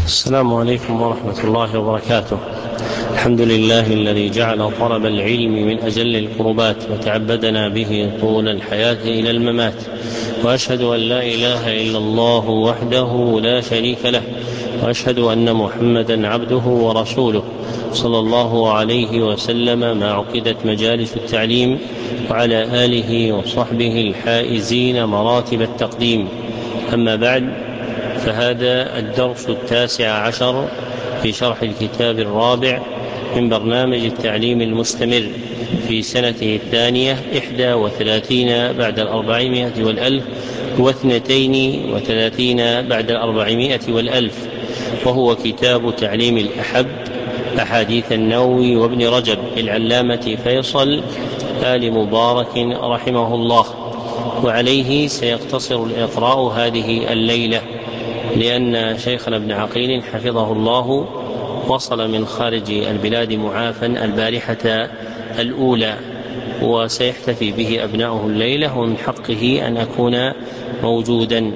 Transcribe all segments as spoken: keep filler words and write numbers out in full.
السلام عليكم ورحمة الله وبركاته. الحمد لله الذي جعل طلب العلم من أجل القربات وتعبدنا به طول الحياة إلى الممات، وأشهد أن لا إله إلا الله وحده لا شريك له، وأشهد أن محمدا عبده ورسوله صلى الله عليه وسلم ما عقدت مجالس التعليم، وعلى آله وصحبه الحائزين مراتب التقديم. أما بعد، فهذا الدرس التاسع عشر في شرح الكتاب الرابع من برنامج التعليم المستمر في سنته الثانية إحدى وثلاثين بعد الأربعمائة والألف واثنتين وثلاثين بعد الأربعمائة والألف، وهو كتاب تعليم الأحب أحاديث النووي وابن رجب العلامة فيصل آل مبارك رحمه الله. وعليه سيقتصر الإقراء هذه الليلة، لأن شيخنا ابن عقيل حفظه الله وصل من خارج البلاد معافا البارحة الأولى، وسيحتفي به أبناؤه الليلة، ومن حقه أن أكون موجودا،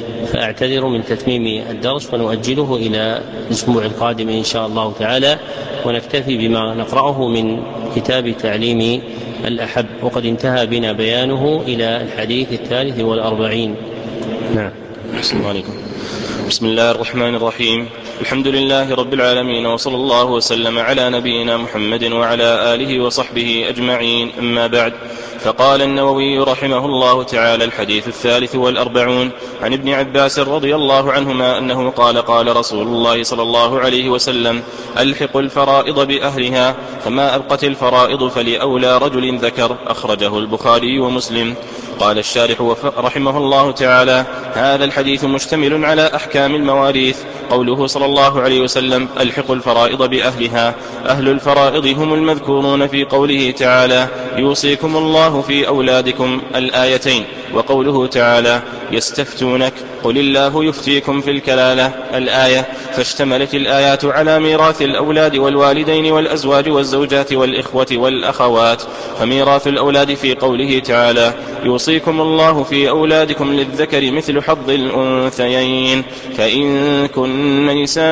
فأعتذر من تتميم الدرس ونؤجله إلى الأسبوع القادم إن شاء الله تعالى، ونكتفي بما نقرأه من كتاب تعليم الأحب، وقد انتهى بنا بيانه إلى الحديث الثالث والأربعين. نعم. السلام عليكم. بسم الله الرحمن الرحيم. الحمد لله رب العالمين، وصلى الله وسلم على نبينا محمد وعلى آله وصحبه أجمعين. أما بعد، فقال النووي رحمه الله تعالى: الحديث الثالث والأربعون عن ابن عباس رضي الله عنهما أنه قال: قال رسول الله صلى الله عليه وسلم: ألحق الفرائض بأهلها، فما أبقت الفرائض فلأولى رجل ذكر. أخرجه البخاري ومسلم. قال الشارح رحمه الله تعالى: هذا الحديث مشتمل على أحكام المواريث. قوله صلى الله عليه وسلم: ألحق الفرائض بأهلها، أهل الفرائض هم المذكورون في قوله تعالى: يوصيكم الله في أولادكم، الآيتين، وقوله تعالى: يستفتونك قل الله يفتيكم في الكلالة، الآية. فاشتملت الآيات على ميراث الأولاد والوالدين والأزواج والزوجات والإخوة والأخوات. فميراث الأولاد في قوله تعالى: يوصيكم الله في أولادكم للذكر مثل حظ الأنثيين، فإن كن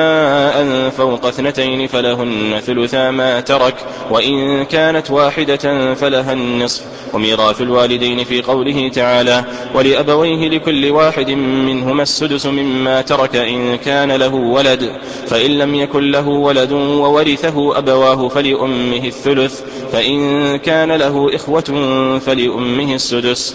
نساء فوق اثنتين فلهن ثلثا ما ترك، وإن كانت واحدة فلها النصف. وميراث الوالدين في قوله تعالى: ولأبويه لكل واحد منهما السدس مما ترك إن كان له ولد، فإن لم يكن له ولد وورثه أبواه فلأمه الثلث، فإن كان له إخوة فلأمه السدس.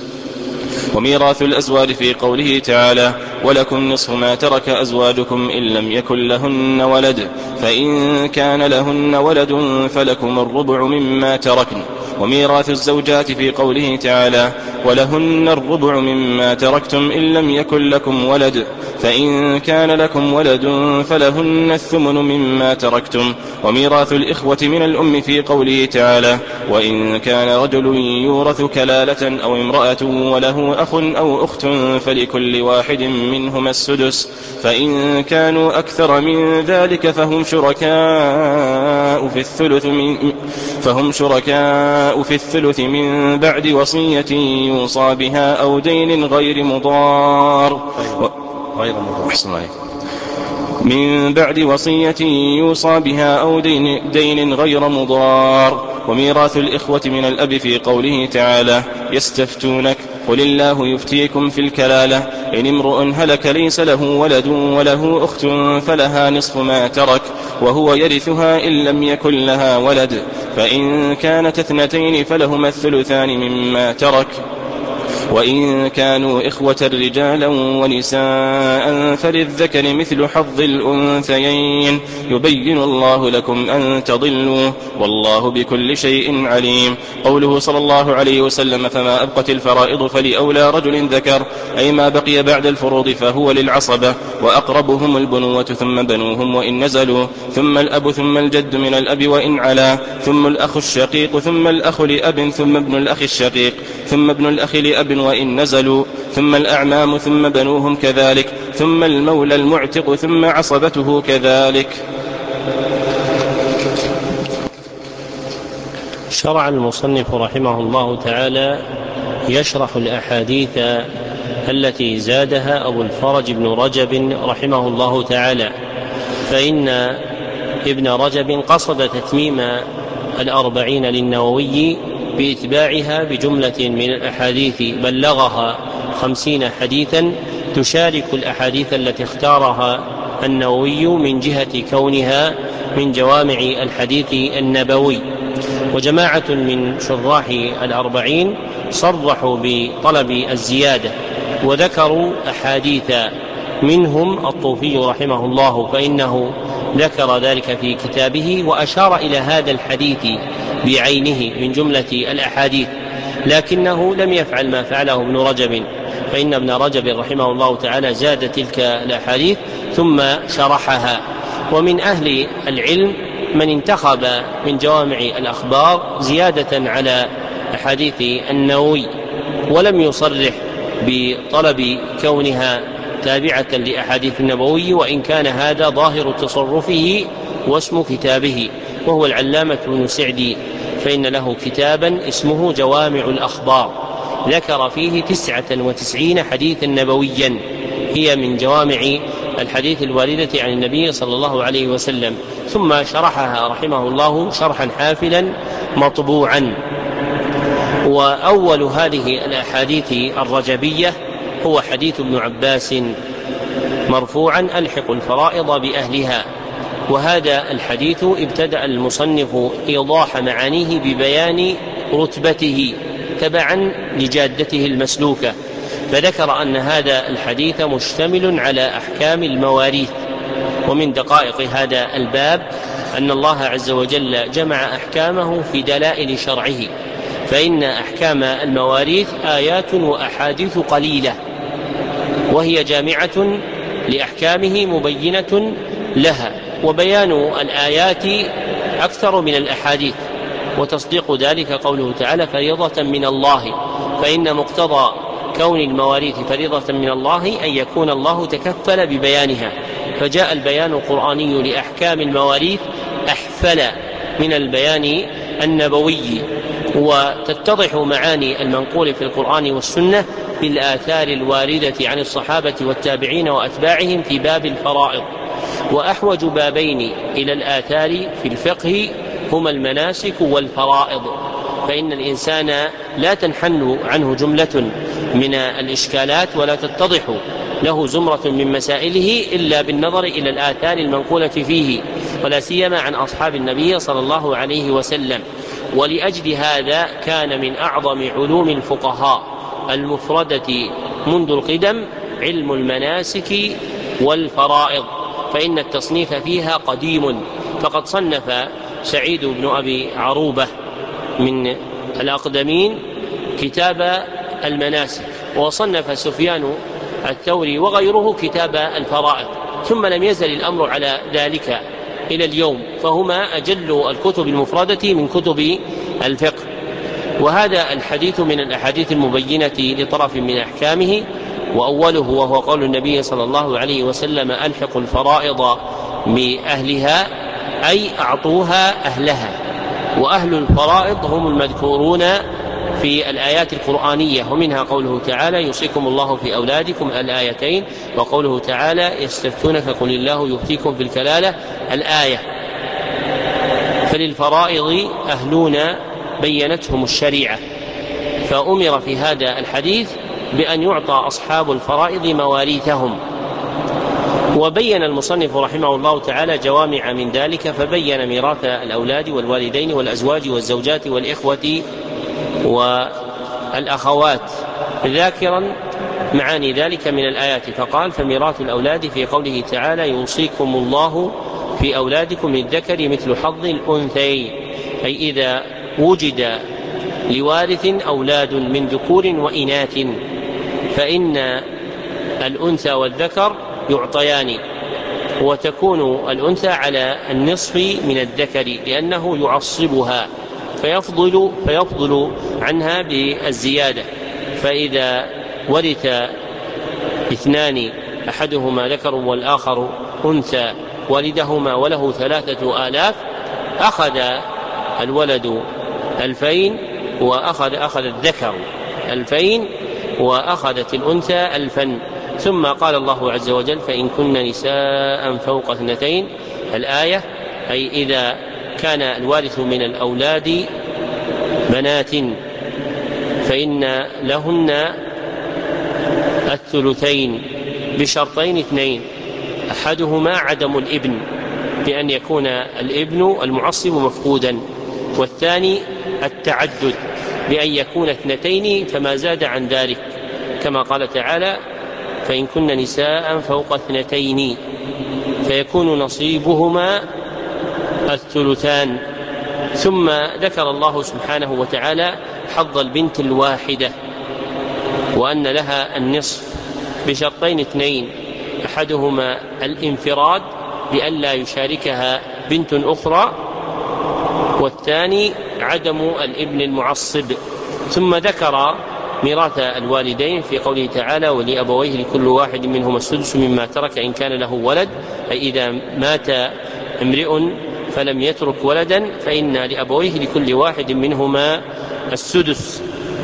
وميراث الأزواج في قوله تعالى: ولكم نصف ما ترك أزواجكم إن لم يكن لهن ولد، فإن كان لهن ولد فلكم الربع مما تركن. وميراث الزوجات في قوله تعالى: ولهن الربع مما تركتم إن لم يكن لكم ولد، فإن كان لكم ولد فلهن الثمن مما تركتم. وميراث الإخوة من الأم في قوله تعالى: وإن كان رجل يورث كلالة أو امرأة وله أخ أو أخت فلكل واحد منهما السدس، فإن كانوا أكثر من ذلك فهم شركاء في الثلث من فهم شركاء في الثلث من بعد وصية يوصى بها أو دين غير مضار غير مضار من بعد وصية يوصى بها أو دين, دين غير مضار. وميراث الإخوة من الأب في قوله تعالى: يستفتونك قل الله يفتيكم في الكلالة، إن امرؤ هلك ليس له ولد وله أخت فلها نصف ما ترك وهو يرثها إن لم يكن لها ولد، فإن كانت اثنتين فلهما الثلثان مما ترك، وإن كانوا إخوة رجالا ونساء فللذكر مثل حظ الأنثيين، يبين الله لكم أن تضلوا، والله بكل شيء عليم. قوله صلى الله عليه وسلم: فما أبقت الفرائض فلأولى رجل ذكر، أي ما بقي بعد الفروض فهو للعصبة، وأقربهم البنوة ثم بنوهم وإن نزلوا، ثم الأب ثم الجد من الأب وإن علا، ثم الأخ الشقيق ثم الأخ لأب ثم ابن الأخ الشقيق ثم ابن الأخ لأب وإن نزلوا، ثم الأعمام ثم بنوهم كذلك، ثم المولى المعتق ثم عصبته كذلك. شرع المصنف رحمه الله تعالى يشرح الأحاديث التي زادها أبو الفرج بن رجب رحمه الله تعالى فإن ابن رجب قصد تتميم الأربعين للنووي بإتباعها بجملة من الأحاديث بلغها خمسين حديثا تشارك الأحاديث التي اختارها النووي من جهة كونها من جوامع الحديث النبوي. وجماعة من شراح الأربعين صرحوا بطلب الزيادة وذكروا أحاديث، منهم الطوفي رحمه الله فإنه ذكر ذلك في كتابه وأشار إلى هذا الحديث بعينه من جملة الأحاديث، لكنه لم يفعل ما فعله ابن رجب، فإن ابن رجب رحمه الله تعالى زاد تلك الأحاديث ثم شرحها. ومن أهل العلم من انتخب من جوامع الأخبار زيادة على أحاديث النووي ولم يصرح بطلب كونها تابعة لأحاديث النبوي، وإن كان هذا ظاهر تصرفه واسم كتابه، وهو العلامة ابن سعدي، فإن له كتابا اسمه جوامع الأخبار ذكر فيه تسعة وتسعين حديثا نبويا هي من جوامع الحديث الواردة عن النبي صلى الله عليه وسلم، ثم شرحها رحمه الله شرحا حافلا مطبوعا. وأول هذه الأحاديث الرجبية هو حديث ابن عباس مرفوعا ألحق الفرائض بأهلها، وهذا الحديث ابتدأ المصنف إيضاح معانيه ببيان رتبته تبعا لجادته المسلوكة، فذكر أن هذا الحديث مشتمل على أحكام المواريث. ومن دقائق هذا الباب أن الله عز وجل جمع أحكامه في دلائل شرعه، فإن أحكام المواريث آيات وأحاديث قليلة وهي جامعة لأحكامه مبينة لها، وبيان الآيات أكثر من الأحاديث، وتصديق ذلك قوله تعالى فريضة من الله، فإن مقتضى كون المواريث فريضة من الله أن يكون الله تكفل ببيانها، فجاء البيان القرآني لأحكام المواريث أحفل من البيان النبوي. وتتضح معاني المنقول في القرآن والسنة بالآثار الواردة عن الصحابة والتابعين وأتباعهم في باب الفرائض. وأحوج بابين إلى الآثار في الفقه هما المناسك والفرائض، فإن الإنسان لا تنحل عنه جملة من الإشكالات ولا تتضح له زمرة من مسائله إلا بالنظر إلى الآثار المنقولة فيه، ولا سيما عن أصحاب النبي صلى الله عليه وسلم. ولأجل هذا كان من أعظم علوم الفقهاء المفردة منذ القدم علم المناسك والفرائض، فإن التصنيف فيها قديم، فقد صنف سعيد بن أبي عروبة من الأقدمين كتاب المناسك، وصنف سفيان الثوري وغيره كتاب الفرائض، ثم لم يزل الأمر على ذلك إلى اليوم، فهما أجل الكتب المفردة من كتب الفقه. وهذا الحديث من الأحاديث المبينة لطرف من أحكامه، وأوله وهو قول النبي صلى الله عليه وسلم ألحق الفرائض بأهلها، أي أعطوها أهلها. وأهل الفرائض هم المذكورون في الآيات القرآنية، ومنها قوله تعالى يوصيكم الله في أولادكم الآيتين، وقوله تعالى يستفتونك قل الله يفتيكم في الكلالة الآية. فللفرائض أهلون بينتهم الشريعة، فأمر في هذا الحديث بأن يعطى أصحاب الفرائض مواريثهم. وبين المصنف رحمه الله تعالى جوامع من ذلك، فبين ميراث الأولاد والوالدين والأزواج والزوجات والإخوة والأخوات، ذاكرا معاني ذلك من الآيات، فقال فميراث الأولاد في قوله تعالى يوصيكم الله في أولادكم للذكر مثل حظ الأنثيين، أي إذا وجد لوارث أولاد من ذكور وإناث فإن الأنثى والذكر يعطيان، وتكون الأنثى على النصف من الذكر لأنه يعصبها فيفضل, فيفضل عنها بالزيادة. فإذا ورث اثنان أحدهما ذكر والآخر أنثى والدهما وله ثلاثة آلاف، أخذ الولد ألفين وأخذ أخذ الذكر ألفين وأخذت الأنثى ألفا، ثم قال الله عز وجل فإن كن نساء فوق اثنتين الآية، أي إذا كان الوارث من الأولاد بنات فإن لهن الثلثين بشرطين اثنين، أحدهما عدم الابن بأن يكون الابن المعصب مفقودا، والثاني التعدد بأن يكون اثنتين فما زاد عن ذلك، كما قال تعالى فإن كن نساء فوق اثنتين فيكون نصيبهما الثلثان. ثم ذكر الله سبحانه وتعالى حظ البنت الواحدة وأن لها النصف بشرطين اثنين، أحدهما الانفراد بأن لا يشاركها بنت أخرى، والثاني عدم الابن المعصب. ثم ذكر ميراث الوالدين في قوله تعالى ولأبويه لكل واحد منهما السدس مما ترك إن كان له ولد، أي إذا مات امرئ فلم يترك ولدا فإن لأبويه لكل واحد منهما السدس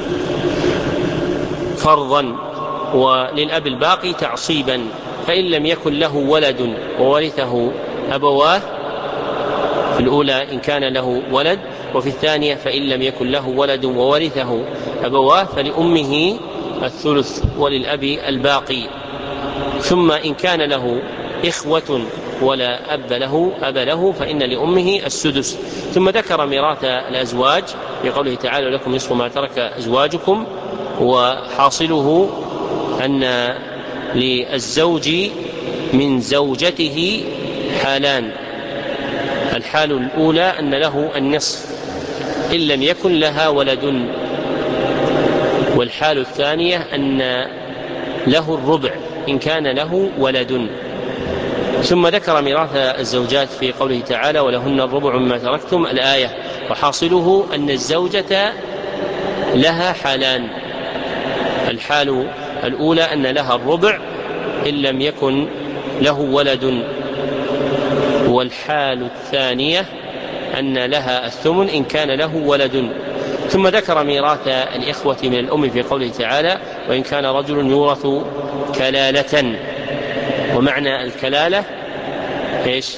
فرضا، وللأب الباقي تعصيبا، فإن لم يكن له ولد وورثه أبواه في الأولى إن كان له ولد، وفي الثانية فإن لم يكن له ولد وورثه أبواه فلأمه الثلث وللأب الباقي. ثم إن كان له إخوة ولا أب له أب له فإن لأمه السدس. ثم ذكر ميراث الأزواج بقوله تعالى لكم نصف ما ترك أزواجكم، وحاصله أن للزوج من زوجته حالان، الحال الأولى أن له النصف إن لم يكن لها ولد، والحال الثانية أن له الربع إن كان له ولد. ثم ذكر ميراث الزوجات في قوله تعالى ولهن الربع مما تركتم الآية، وحاصله أن الزوجة لها حالان، الحال الأولى أن لها الربع إن لم يكن له ولد، والحال الثانية أن لها الثمن إن كان له ولد. ثم ذكر ميراث الإخوة من الأم في قوله تعالى وإن كان رجل يورث كلالة، ومعنى الكلالة إيش؟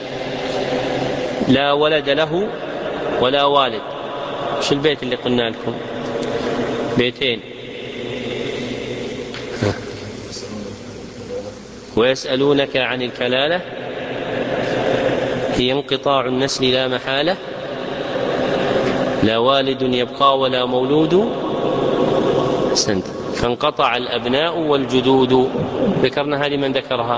لا ولد له ولا والد. شو البيت اللي قلنا لكم؟ بيتين. ويسألونك عن الكلالة هي انقطاع النسل لا محالة، لا والد يبقى ولا مولود سنت فانقطع الأبناء والجدود. ذكرنا هذه، من ذكرها؟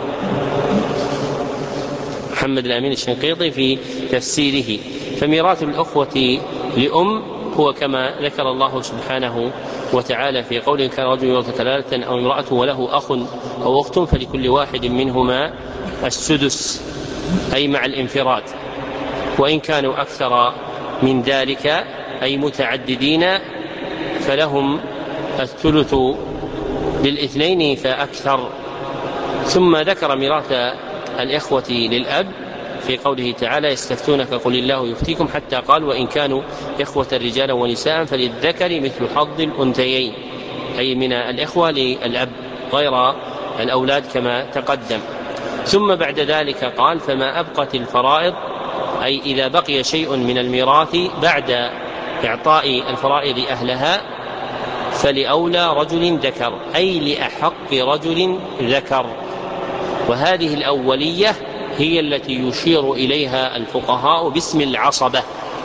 محمد الأمين الشنقيطي في تفسيره. فميراث الأخوة لأم هو كما ذكر الله سبحانه وتعالى في قوله كان رجل يورث كلالة أو امرأة وله أخ أو أخت فلكل واحد منهما السدس، أي مع الانفراد، وإن كانوا أكثر من ذلك أي متعددين فلهم الثلث للاثنين فأكثر. ثم ذكر ميراث الإخوة للأب في قوله تعالى يستفتونك قل الله يفتيكم، حتى قال وإن كانوا إخوة رجالا ونساء فللذكر مثل حظ الأنثيين، أي من الإخوة للأب غير الأولاد كما تقدم. ثم بعد ذلك قال فما أبقت الفرائض، أي إذا بقي شيء من الميراث بعد إعطاء الفرائض أهلها فلأولى رجل ذكر، أي لأحق رجل ذكر. وهذه الأولية هي التي يشير إليها الفقهاء باسم العصبة،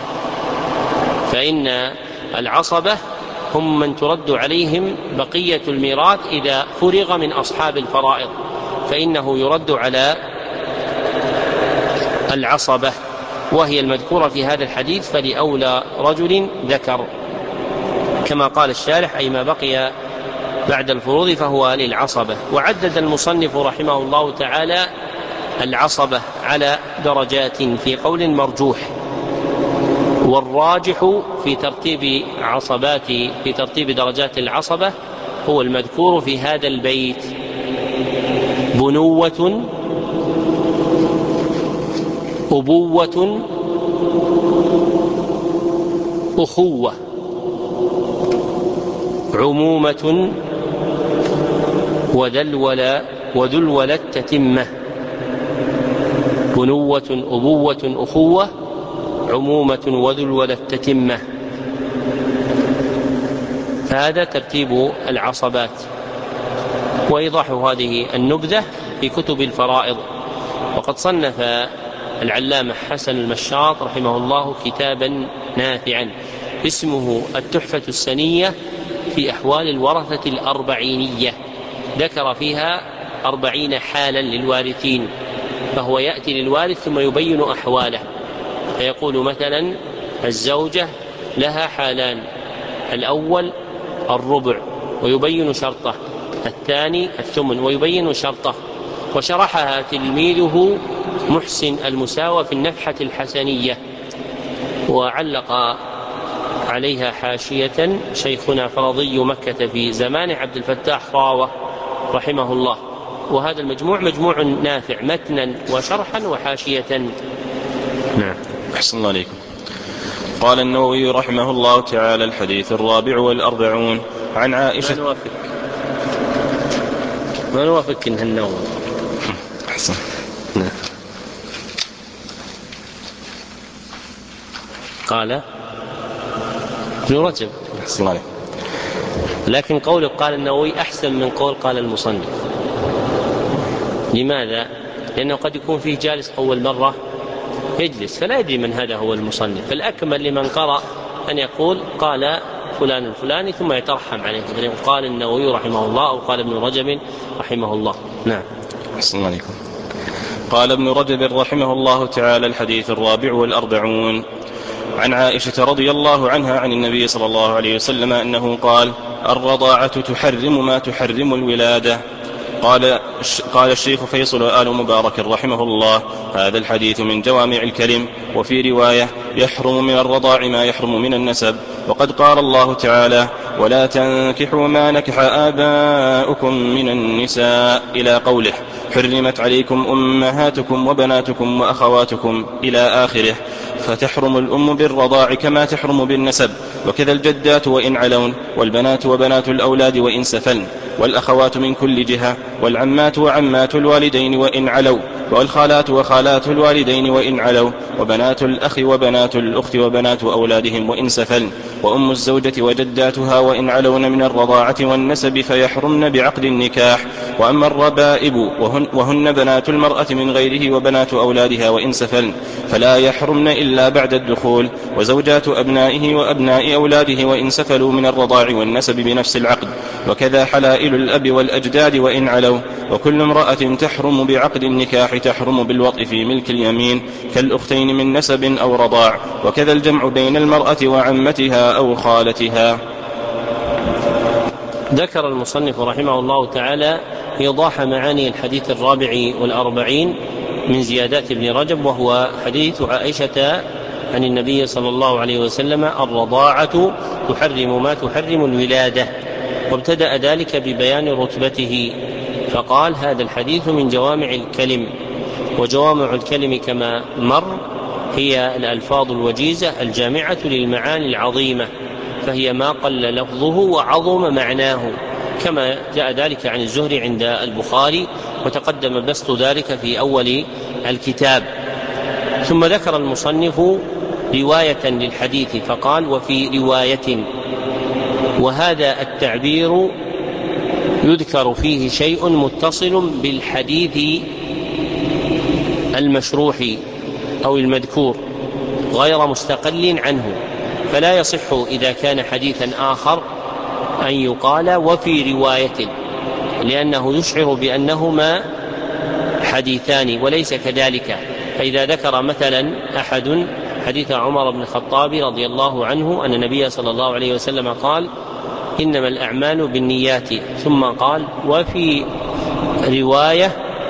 فإن العصبة هم من ترد عليهم بقية الميراث إذا فرغ من أصحاب الفرائض، فإنه يرد على العصبة، وهي المذكورة في هذا الحديث فلأولى رجل ذكر، كما قال الشارح أي ما بقي بعد الفروض فهو للعصبة. وعدد المصنف رحمه الله تعالى العصبة على درجات في قول مرجوح، والراجح في ترتيب عصبات في ترتيب درجات العصبة هو المذكور في هذا البيت: بنوة، أبوة، أخوة، عمومة، وذلول وذلول التتمة، بنوة أبوة أخوة عمومة وذلول التتمة. هذا ترتيب العصبات، وإيضاح هذه النبذة في كتب الفرائض. وقد صنف العلامة حسن المشاط رحمه الله كتابا نافعا اسمه التحفة السنية في أحوال الورثة الأربعينية، ذكر فيها أربعين حالا للوارثين، فهو يأتي للوارث ثم يبين أحواله، فيقول مثلا الزوجة لها حالان، الأول الربع ويبين شرطه، الثاني الثمن ويبين شرطه. وشرحها تلميذه محسن المساوى في النفحة الحسنية، وعلق عليها حاشية شيخنا فرضي مكة في زمان عبد الفتاح راوة رحمه الله. وهذا المجموع مجموع نافع متنا وشرحا وحاشية. نعم. أحسن الله عليكم. قال النووي رحمه الله تعالى: الحديث الرابع والأربعون عن عائشة. ما نوافق ما نوافق إنها النووي. أحسن. نعم. قال ابن رجب. أحسن الله عليكم. لكن قول قال النووي أحسن من قول قال المصنف. لماذا؟ لأنه قد يكون فيه جالس أول مرة يجلس فلا يدري من هذا هو المصنف، فالأكمل لمن قرأ أن يقول قال فلان الفلاني ثم يترحم عليه، قال النووي رحمه الله أو قال ابن رجب رحمه الله. نعم. أحسن عليكم. قال ابن رجب رحمه الله تعالى: الحديث الرابع والأربعون عن عائشة رضي الله عنها عن النبي صلى الله عليه وسلم أنه قال: الرضاعة تحرم ما تحرم الولادة. قال قال الشيخ فيصل آل مبارك رحمه الله: هذا الحديث من جوامع الكلم. وفي رواية: يحرم من الرضاع ما يحرم من النسب. وقد قال الله تعالى: ولا تنكحوا ما نكح آباؤكم من النساء إلى قوله: حرمت عليكم أمهاتكم وبناتكم وأخواتكم إلى آخره. فتحرم الأم بالرضاع كما تحرم بالنسب، وكذا الجدات وإن علون، والبنات وبنات الأولاد وإن سفلن، والأخوات من كل جهة، والعمات وعمات الوالدين وإن علوا، والخالات وخالات الوالدين وإن علوا، وبنات الأخ وبنات الأخت وبنات أولادهم وإن سفلن، وأم الزوجة وجداتها وإن علون من الرضاعة والنسب فيحرمن بعقد النكاح. وأما الربائب وهن, وهن بنات المرأة من غيره وبنات أولادها وإن سفلن فلا يحرمن إلا بعد الدخول، وزوجات أبنائه وأبناء أولاده وإن سفلوا من الرضاع والنسب بنفس العقد، وكذا حلائل الأب والأجداد وإن علوا. وكل امرأة تحرم بعقد النكاح تحرم بالوطء في ملك اليمين كالأختين من نسب أو رضاع، وكذا الجمع بين المرأة وعمتها أو خالتها. ذكر المصنف رحمه الله تعالى إيضاح معاني الحديث الرابع والأربعين من زيادات ابن رجب، وهو حديث عائشة عن النبي صلى الله عليه وسلم: الرضاعة تحرم ما تحرم الولادة. وابتدأ ذلك ببيان رتبته فقال: هذا الحديث من جوامع الكلم. وجوامع الكلم كما مر هي الألفاظ الوجيزة الجامعة للمعاني العظيمة، فهي ما قل لفظه وعظم معناه، كما جاء ذلك عن الزهري عند البخاري، وتقدم بسط ذلك في أول الكتاب. ثم ذكر المصنف رواية للحديث فقال: وفي رواية. وهذا التعبير يذكر فيه شيء متصل بالحديث المشروح أو المذكور غير مستقل عنه، فلا يصح إذا كان حديثا آخر أن يقال وفي رواية، لأنه يشعر بأنهما حديثان وليس كذلك. فإذا ذكر مثلا أحد حديث عمر بن الخطاب رضي الله عنه أن النبي صلى الله عليه وسلم قال: إنما الأعمال بالنيات، ثم قال: وفي رواية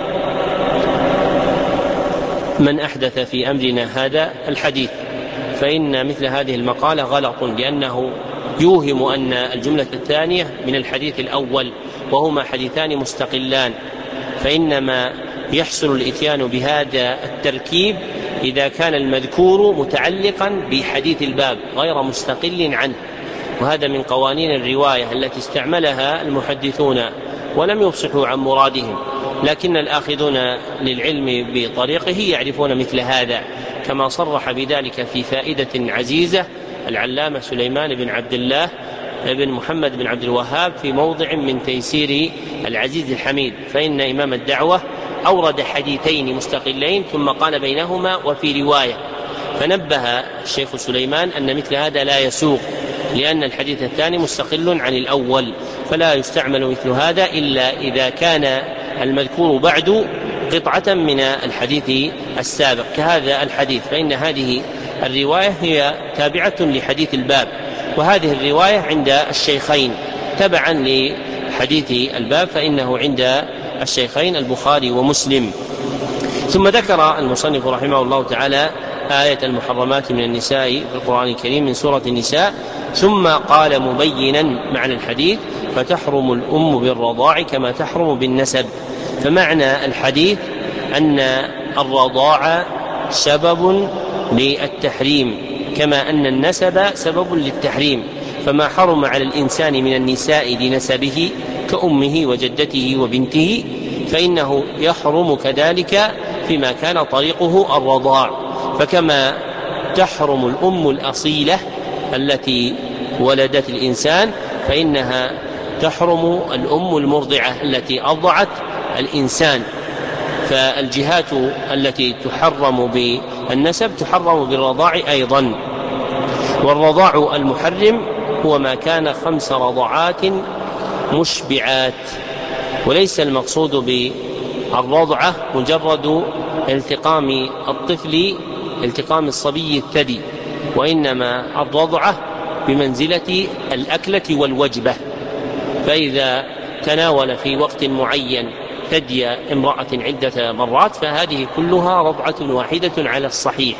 من أحدث في أمرنا هذا الحديث، فإن مثل هذه المقالة غلط، لأنه يوهم أن الجملة الثانية من الحديث الأول، وهما حديثان مستقلان. فإنما يحصل الإتيان بهذا التركيب إذا كان المذكور متعلقا بحديث الباب غير مستقل عنه، وهذا من قوانين الرواية التي استعملها المحدثون ولم يفصحوا عن مرادهم، لكن الآخذون للعلم بطريقه يعرفون مثل هذا، كما صرح بذلك في فائدة عزيزة العلامة سليمان بن عبد الله بن محمد بن عبد الوهاب في موضع من تيسير العزيز الحميد، فإن إمام الدعوة أورد حديثين مستقلين ثم قال بينهما وفي رواية، فنبه الشيخ سليمان أن مثل هذا لا يسوق، لأن الحديث الثاني مستقل عن الأول، فلا يستعمل مثل هذا إلا إذا كان المذكور بعد قطعة من الحديث السابق كهذا الحديث، فإن هذه الرواية هي تابعة لحديث الباب، وهذه الرواية عند الشيخين تبعا لحديث الباب، فإنه عند الشيخين البخاري ومسلم. ثم ذكر المصنف رحمه الله تعالى آية المحرمات من النساء في القرآن الكريم من سورة النساء، ثم قال مبينا معنى الحديث: فتحرم الأم بالرضاع كما تحرم بالنسب. فمعنى الحديث أن الرضاع سبب للتحريم كما أن النسب سبب للتحريم، فما حرم على الإنسان من النساء لنسبه كأمه وجدته وبنته فإنه يحرم كذلك فيما كان طريقه الرضاع. فكما تحرم الأم الأصيلة التي ولدت الإنسان فإنها تحرم الأم المرضعة التي أرضعت الإنسان، فالجهات التي تحرم بالنسب تحرم بالرضاع أيضا. والرضاع المحرم هو ما كان خمس رضعات مشبعات، وليس المقصود بالرضعة مجرد التقام الطفل التقام الصبي الثدي، وإنما الرضعة بمنزلة الأكلة والوجبة، فإذا تناول في وقت معين ثدي امرأة عدة مرات فهذه كلها رضعة واحدة على الصحيح،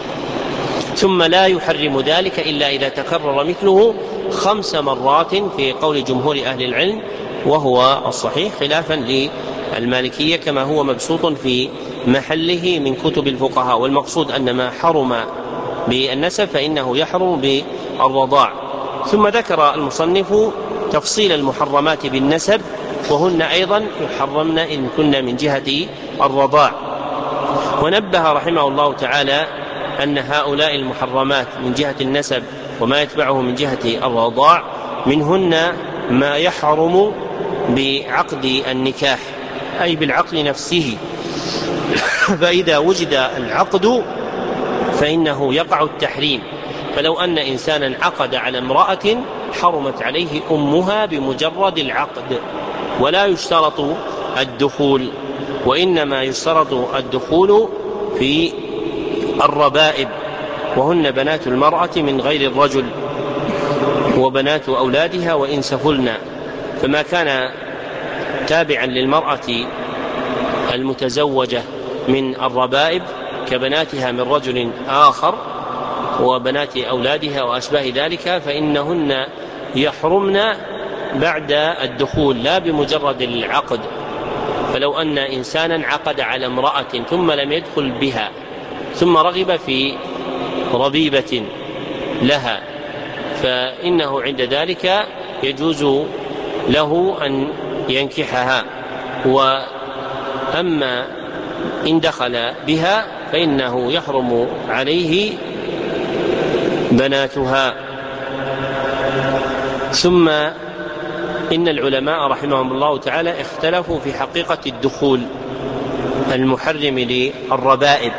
ثم لا يحرم ذلك إلا إذا تكرر مثله خمس مرات في قول جمهور أهل العلم، وهو الصحيح خلافا للمالكية كما هو مبسوط في محله من كتب الفقهاء. والمقصود أن ما حرم بالنسب فإنه يحرم بالرضاع. ثم ذكر المصنف تفصيل المحرمات بالنسب، وهن أيضا يحرمن إن كن من جهة الرضاع. ونبه رحمه الله تعالى أن هؤلاء المحرمات من جهة النسب وما يتبعه من جهة الرضاع منهن ما يحرم بعقد النكاح أي بالعقد نفسه، فإذا وجد العقد فإنه يقع التحريم. فلو أن إنسانا عقد على امرأة حرمت عليه أمها بمجرد العقد، ولا يشترط الدخول، وإنما يشترط الدخول في الربائب، وهن بنات المرأة من غير الرجل وبنات أولادها وإن سفلنا، فما كان تابعا للمرأة المتزوجة من الربائب كبناتها من رجل آخر وبنات أولادها وأشباه ذلك فإنهن يحرمن بعد الدخول لا بمجرد العقد. فلو أن إنسانا عقد على امرأة ثم لم يدخل بها ثم رغب في ربيبة لها فإنه عند ذلك يجوز له أن ينكحها، وأما إن دخل بها فإنه يحرم عليه بناتها. ثم إن العلماء رحمهم الله تعالى اختلفوا في حقيقة الدخول المحرم للربائب،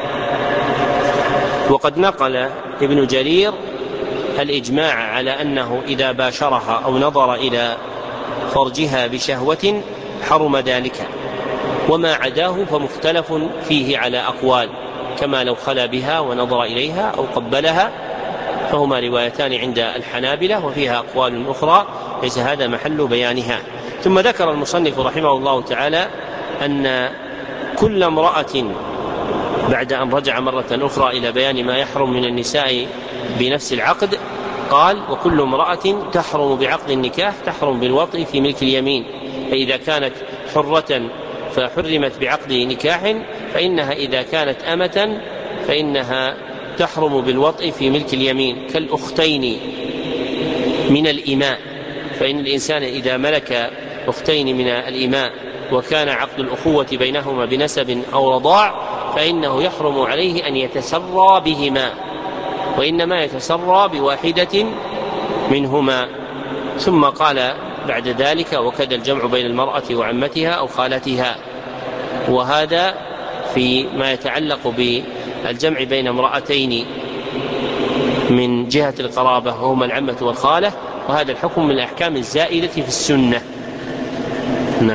وقد نقل ابن جرير الإجماع على أنه إذا باشرها أو نظر إلى فرجها بشهوة حرم ذلك، وما عداه فمختلف فيه على أقوال، كما لو خلا بها ونظر إليها أو قبلها، فهما روايتان عند الحنابلة وفيها أقوال أخرى ليس هذا محل بيانها. ثم ذكر المصنف رحمه الله تعالى أن كل امرأة بعد أن رجع مرة أخرى إلى بيان ما يحرم من النساء بنفس العقد قال: وكل امرأة تحرم بعقد النكاح تحرم بالوطء في ملك اليمين، فإذا كانت حرة فحرمت بعقد نكاح، فإنها إذا كانت أمة فإنها تحرم بالوطء في ملك اليمين كالأختين من الإماء، فإن الإنسان إذا ملك أختين من الإماء وكان عقد الأخوة بينهما بنسب أو رضاع فإنه يحرم عليه أن يتسرى بهما، وإنما يتسرى بواحدة منهما. ثم قال بعد ذلك: وكذا الجمع بين المرأة وعمتها أو خالتها. وهذا فيما يتعلق بالجمع بين امرأتين من جهة القرابة وهما العمة والخالة، وهذا الحكم من الأحكام الزائدة في السنة. نعم.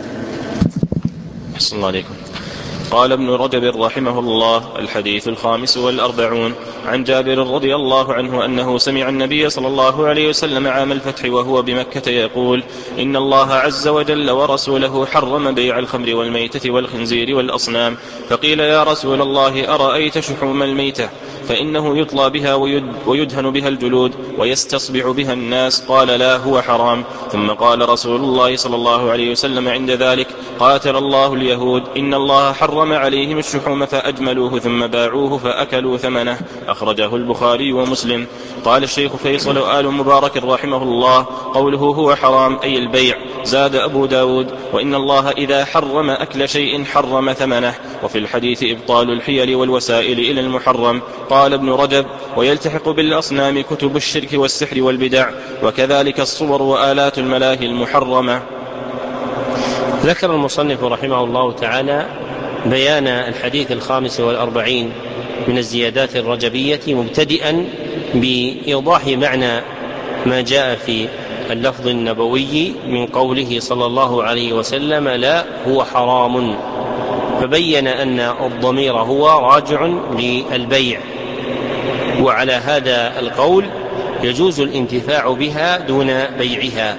أحسن الله عليكم. قال ابن رجب رحمه الله: الحديث الخامس والأربعون عن جابر رضي الله عنه أنه سمع النبي صلى الله عليه وسلم عام الفتح وهو بمكة يقول: إن الله عز وجل ورسوله حرم بيع الخمر والميتة والخنزير والأصنام. فقيل: يا رسول الله، أرأيت شحوم الميتة فإنه يطلى بها ويدهن بها الجلود ويستصبع بها الناس؟ قال: لا، هو حرام. ثم قال رسول الله صلى الله عليه وسلم عند ذلك: قاتل الله اليهود، إن الله حرم عليهم الشحوم فأجملوه ثم باعوه فأكلوا ثمنه. أخرجه البخاري ومسلم. قال الشيخ فيصل آل مبارك رحمه الله: قوله هو حرام أي البيع. زاد أبو داود: وإن الله إذا حرم أكل شيء حرم ثمنه. وفي الحديث إبطال الحيل والوسائل إلى المحرم. قال ابن رجب: ويلتحق بالأصنام كتب الشرك والسحر والبدع، وكذلك الصور وآلات الملاهي المحرمة. ذكر المصنف رحمه الله تعالى بيان الحديث الخامس والأربعين من الزيادات الرجبية، مبتدئا بإيضاح معنى ما جاء في اللفظ النبوي من قوله صلى الله عليه وسلم: لا، هو حرام. فبين أن الضمير هو راجع للبيع، وعلى هذا القول يجوز الانتفاع بها دون بيعها.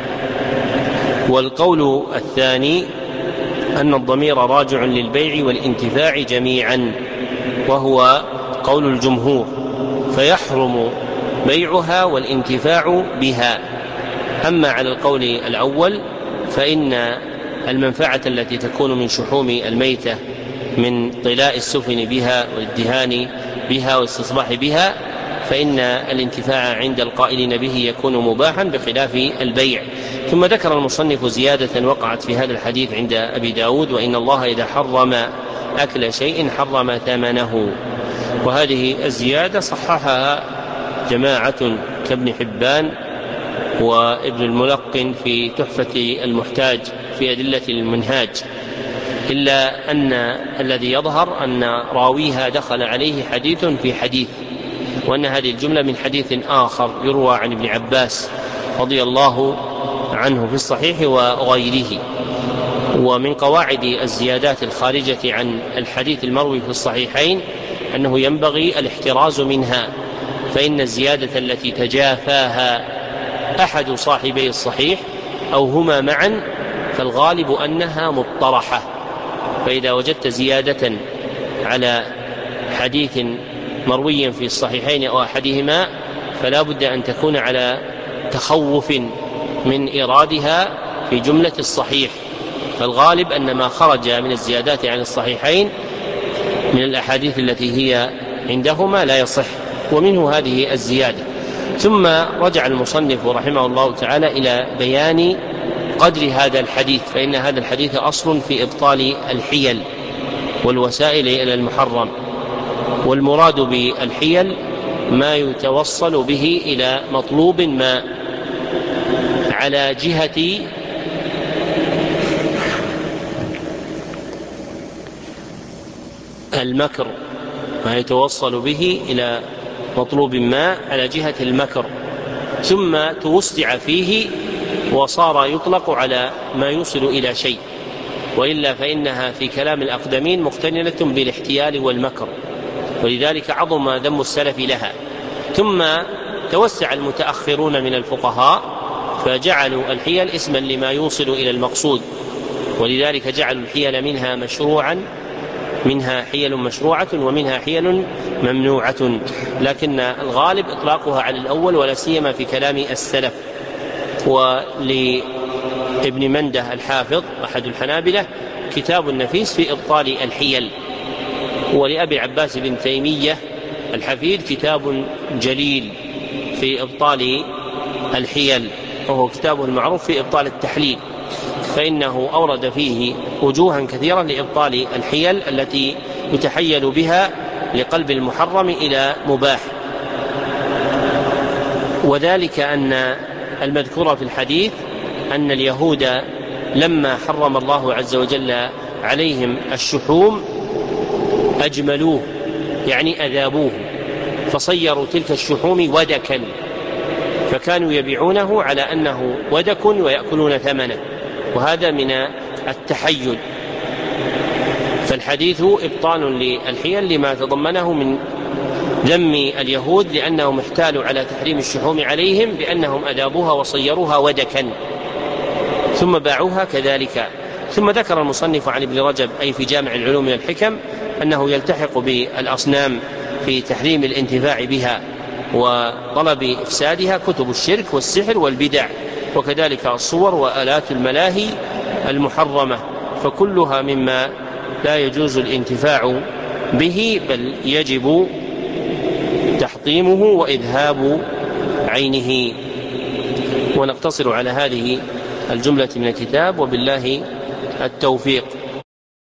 والقول الثاني أن الضمير راجع للبيع والانتفاع جميعا، وهو قول الجمهور، فيحرم بيعها والانتفاع بها. أما على القول الأول فإن المنفعة التي تكون من شحوم الميتة من طلاء السفن بها والدهان بها والاستصباح بها، فإن الانتفاع عند القائلين به يكون مباحا بخلاف البيع. ثم ذكر المصنف زيادة وقعت في هذا الحديث عند أبي داود: وإن الله إذا حرم أكل شيء حرم ثمنه. وهذه الزيادة صححها جماعة كابن حبان وابن الملقن في تحفة المحتاج في أدلة المنهاج، إلا أن الذي يظهر أن راويها دخل عليه حديث في حديث، وأن هذه الجملة من حديث آخر يروى عن ابن عباس رضي الله عنه في الصحيح وغيره. ومن قواعد الزيادات الخارجة عن الحديث المروي في الصحيحين أنه ينبغي الاحتراز منها، فإن الزيادة التي تجافاها أحد صاحبي الصحيح أو هما معا فالغالب أنها مطرحة. فإذا وجدت زيادة على حديث مروي في الصحيحين أو أحدهما فلا بد أن تكون على تخوف من إيرادها في جملة الصحيح. فالغالب أن ما خرج من الزيادات عن الصحيحين من الأحاديث التي هي عندهما لا يصح، ومنه هذه الزيادة. ثم رجع المصنف رحمه الله تعالى إلى بيان قدر هذا الحديث، فإن هذا الحديث أصل في إبطال الحيل والوسائل إلى المحرم. والمراد بالحيل ما يتوصل به إلى مطلوب ما على جهة المكر، ما يتوصل به إلى مطلوب ما على جهة المكر، ثم توسع فيه وصار يطلق على ما يوصل إلى شيء، وإلا فإنها في كلام الأقدمين مقترنة بالاحتيال والمكر، ولذلك عظم ذم السلف لها. ثم توسع المتأخرون من الفقهاء فجعلوا الحيل اسما لما يوصل إلى المقصود، ولذلك جعلوا الحيل منها مشروعا منها حيل مشروعة ومنها حيل ممنوعة، لكن الغالب إطلاقها على الأول ولا سيما في كلام السلف. ولابن منده الحافظ أحد الحنابلة كتاب نفيس في إبطال الحيل، ولأبي العباس بن تيمية الحفيد كتاب جليل في إبطال الحيل. وهو كتابه المعروف في إبطال التحليل، فإنه أورد فيه وجوها كثيرة لإبطال الحيل التي يتحيل بها لقلب المحرم إلى مباح. وذلك أن المذكور في الحديث أن اليهود لما حرم الله عز وجل عليهم الشحوم أجملوه، يعني أذابوه، فصيروا تلك الشحوم ودكا، فكانوا يبيعونه على أنه ودك ويأكلون ثمنه، وهذا من التحيل. فالحديث إبطال للحيل لما تضمنه من ذم اليهود لأنهم احتالوا على تحريم الشحوم عليهم بأنهم أذابوها وصيروها ودكا ثم باعوها كذلك. ثم ذكر المصنف عن ابن رجب أي في جامع العلوم والحكم أنه يلتحق بالأصنام في تحريم الانتفاع بها وطلب إفسادها كتب الشرك والسحر والبدع، وكذلك الصور وآلات الملاهي المحرمة، فكلها مما لا يجوز الانتفاع به بل يجب تحطيمه وإذهاب عينه. ونقتصر على هذه الجملة من الكتاب، وبالله التوفيق.